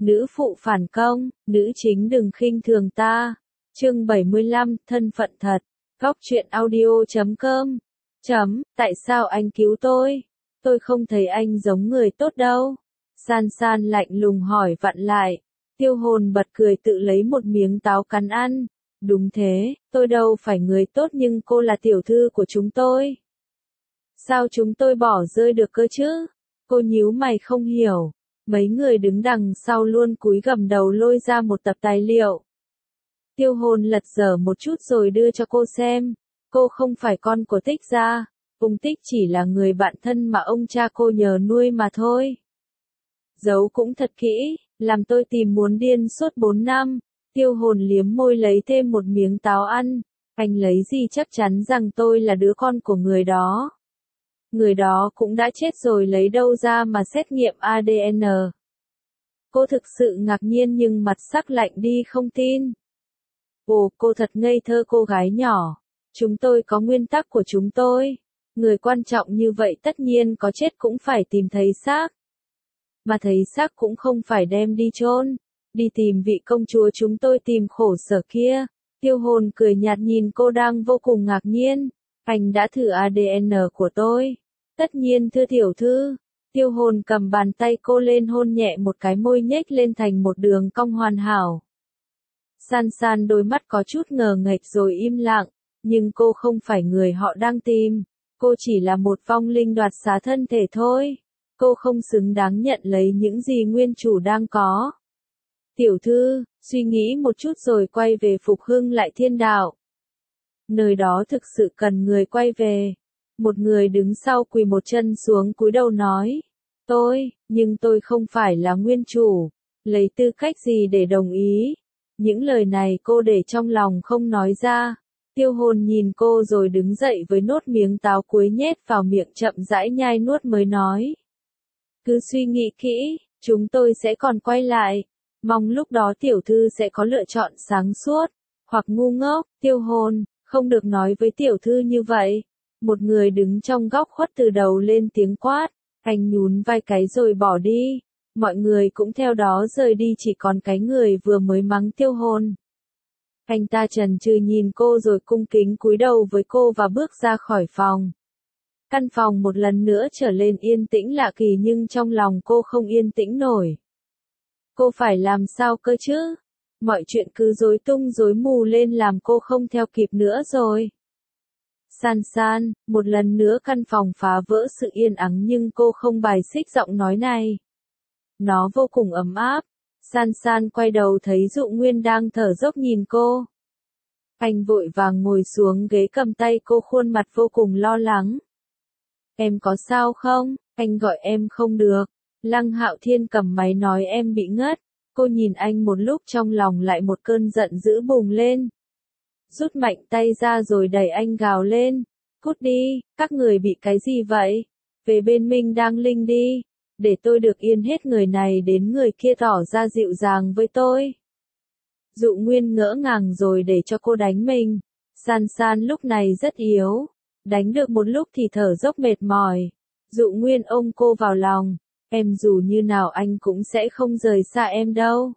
nữ phụ phản công, nữ chính đừng khinh thường ta. Chương 75, thân phận thật. Góc truyện audio.com. Tại sao anh cứu tôi? Tôi không thấy anh giống người tốt đâu. San San lạnh lùng hỏi vặn lại. Tiêu Hồn bật cười tự lấy một miếng táo cắn ăn. Đúng thế, tôi đâu phải người tốt nhưng cô là tiểu thư của chúng tôi. Sao chúng tôi bỏ rơi được cơ chứ? Cô nhíu mày không hiểu. Mấy người đứng đằng sau luôn cúi gằm đầu lôi ra một tập tài liệu. Tiêu Hồn lật dở một chút rồi đưa cho cô xem. Cô không phải con của Tích gia. Ung Tích chỉ là người bạn thân mà ông cha cô nhờ nuôi mà thôi. Giấu cũng thật kỹ, làm tôi tìm muốn điên suốt 4 năm. Tiêu Hồn liếm môi lấy thêm một miếng táo ăn. Anh lấy gì chắc chắn rằng tôi là đứa con của người đó. Người đó cũng đã chết rồi lấy đâu ra mà xét nghiệm ADN. Cô thực sự ngạc nhiên nhưng mặt sắc lạnh đi không tin. Ồ, cô thật ngây thơ cô gái nhỏ. Chúng tôi có nguyên tắc của chúng tôi. Người quan trọng như vậy tất nhiên có chết cũng phải tìm thấy xác. Mà thấy xác cũng không phải đem đi chôn. Đi tìm vị công chúa chúng tôi tìm khổ sở kia. Tiêu Hồn cười nhạt nhìn cô đang vô cùng ngạc nhiên. Anh đã thử ADN của tôi. Tất nhiên thưa tiểu thư. Tiêu Hồn cầm bàn tay cô lên hôn nhẹ một cái môi nhếch lên thành một đường cong hoàn hảo. San San đôi mắt có chút ngờ nghệch rồi im lặng. Nhưng cô không phải người họ đang tìm. Cô chỉ là một vong linh đoạt xá thân thể thôi. Cô không xứng đáng nhận lấy những gì nguyên chủ đang có. Tiểu thư, suy nghĩ một chút rồi quay về phục hưng lại thiên đạo. Nơi đó thực sự cần người quay về. Một người đứng sau quỳ một chân xuống cúi đầu nói. Nhưng tôi không phải là nguyên chủ. Lấy tư cách gì để đồng ý? Những lời này cô để trong lòng không nói ra. Tiêu Hồn nhìn cô rồi đứng dậy với nốt miếng táo cuối nhét vào miệng chậm rãi nhai nuốt mới nói. Cứ suy nghĩ kỹ, chúng tôi sẽ còn quay lại. Mong lúc đó tiểu thư sẽ có lựa chọn sáng suốt, hoặc ngu ngốc. Tiêu Hồn, không được nói với tiểu thư như vậy. Một người đứng trong góc khuất từ đầu lên tiếng quát. Anh nhún vai cái rồi bỏ đi. Mọi người cũng theo đó rời đi chỉ còn cái người vừa mới mắng Tiêu Hồn. Anh ta chần chừ nhìn cô rồi cung kính cúi đầu với cô và bước ra khỏi phòng. Căn phòng một lần nữa trở lên yên tĩnh lạ kỳ nhưng trong lòng cô không yên tĩnh nổi. Cô phải làm sao cơ chứ? Mọi chuyện cứ rối tung rối mù lên làm cô không theo kịp nữa rồi. San San, một lần nữa căn phòng phá vỡ sự yên ắng nhưng cô không bài xích giọng nói này. Nó vô cùng ấm áp. San San quay đầu thấy Dụ Nguyên đang thở dốc nhìn cô. Anh vội vàng ngồi xuống ghế cầm tay cô khuôn mặt vô cùng lo lắng. Em có sao không? Anh gọi em không được. Lăng Hạo Thiên cầm máy nói em bị ngất. Cô nhìn anh một lúc trong lòng lại một cơn giận dữ bùng lên. Rút mạnh tay ra rồi đẩy anh gào lên. Cút đi, các người bị cái gì vậy? Về bên Minh Đang Linh đi. Để tôi được yên hết người này đến người kia tỏ ra dịu dàng với tôi. Dụ Nguyên ngỡ ngàng rồi để cho cô đánh mình. San San lúc này rất yếu. Đánh được một lúc thì thở dốc mệt mỏi. Dụ Nguyên ôm cô vào lòng. Em dù như nào anh cũng sẽ không rời xa em đâu.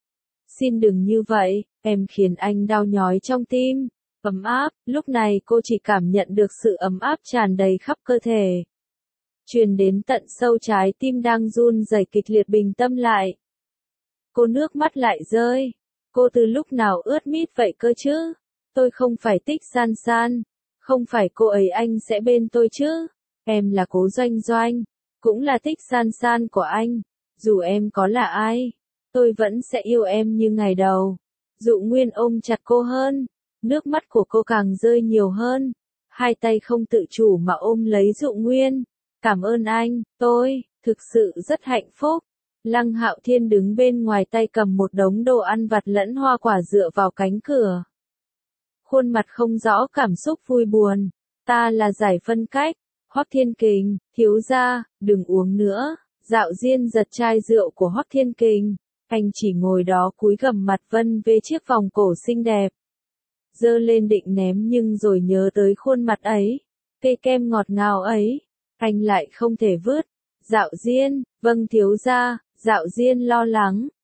Xin đừng như vậy, em khiến anh đau nhói trong tim. Ấm áp, lúc này cô chỉ cảm nhận được sự ấm áp tràn đầy khắp cơ thể. Truyền đến tận sâu trái tim đang run rẩy kịch liệt bình tâm lại. Cô nước mắt lại rơi. Cô từ lúc nào ướt mít vậy cơ chứ? Tôi không phải Tích San San. Không phải cô ấy anh sẽ bên tôi chứ? Em là Cố Doanh Doanh. Cũng là Tích San San của anh. Dù em có là ai, tôi vẫn sẽ yêu em như ngày đầu. Dụ Nguyên ôm chặt cô hơn. Nước mắt của cô càng rơi nhiều hơn. Hai tay không tự chủ mà ôm lấy Dụ Nguyên. Cảm ơn anh, tôi, thực sự rất hạnh phúc. Lăng Hạo Thiên đứng bên ngoài tay cầm một đống đồ ăn vặt lẫn hoa quả dựa vào cánh cửa. Khuôn mặt không rõ cảm xúc vui buồn. Ta là Giải Phân Cách. Hoắc Thiên Kình, thiếu gia, đừng uống nữa. Dạo Diên giật chai rượu của Hoắc Thiên Kình. Anh chỉ ngồi đó cúi gằm mặt vân về chiếc vòng cổ xinh đẹp. Giơ lên định ném nhưng rồi nhớ tới khuôn mặt ấy. Cây kem ngọt ngào ấy. Anh lại không thể vứt. Dạo Diên, vâng thiếu gia. Dạo Diên lo lắng.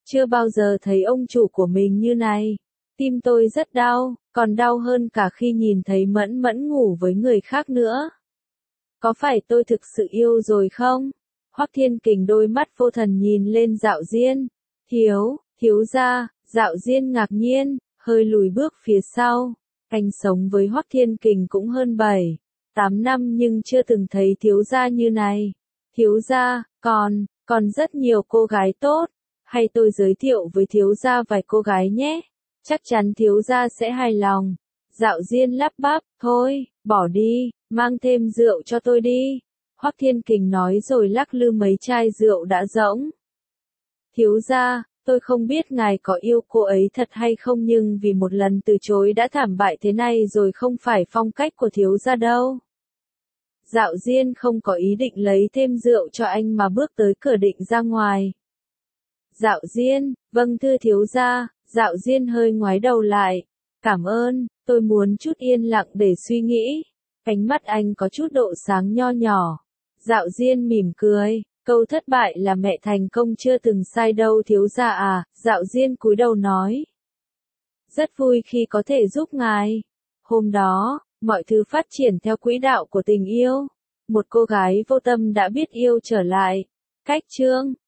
Chưa bao giờ thấy ông chủ của mình như này. Tim tôi rất đau, còn đau hơn cả khi nhìn thấy Mẫn Mẫn ngủ với người khác nữa. Có phải tôi thực sự yêu rồi không? Hoắc Thiên Kình đôi mắt vô thần nhìn lên Dạo Diên. Thiếu gia, Dạo Diên ngạc nhiên, hơi lùi bước phía sau. Anh sống với Hoắc Thiên Kình cũng hơn 8 năm nhưng chưa từng thấy thiếu gia như này. Thiếu gia, còn rất nhiều cô gái tốt. Hay tôi giới thiệu với thiếu gia vài cô gái nhé. Chắc chắn thiếu gia sẽ hài lòng. Dạo Diên lắp bắp, thôi, bỏ đi, mang thêm rượu cho tôi đi. Hoắc Thiên Kình nói rồi lắc lư mấy chai rượu đã rỗng. Thiếu gia, tôi không biết ngài có yêu cô ấy thật hay không nhưng vì một lần từ chối đã thảm bại thế này rồi không phải phong cách của thiếu gia đâu. Dạo Diên không có ý định lấy thêm rượu cho anh mà bước tới cửa định ra ngoài. Dạo Diên, vâng thưa thiếu gia, Dạo Diên hơi ngoái đầu lại. Cảm ơn, tôi muốn chút yên lặng để suy nghĩ. Ánh mắt anh có chút độ sáng nho nhỏ. Dạo Diên mỉm cười, câu thất bại là mẹ thành công chưa từng sai đâu thiếu gia à, Dạo Diên cúi đầu nói. Rất vui khi có thể giúp ngài. Hôm đó, mọi thứ phát triển theo quỹ đạo của tình yêu. Một cô gái vô tâm đã biết yêu trở lại. Cách chương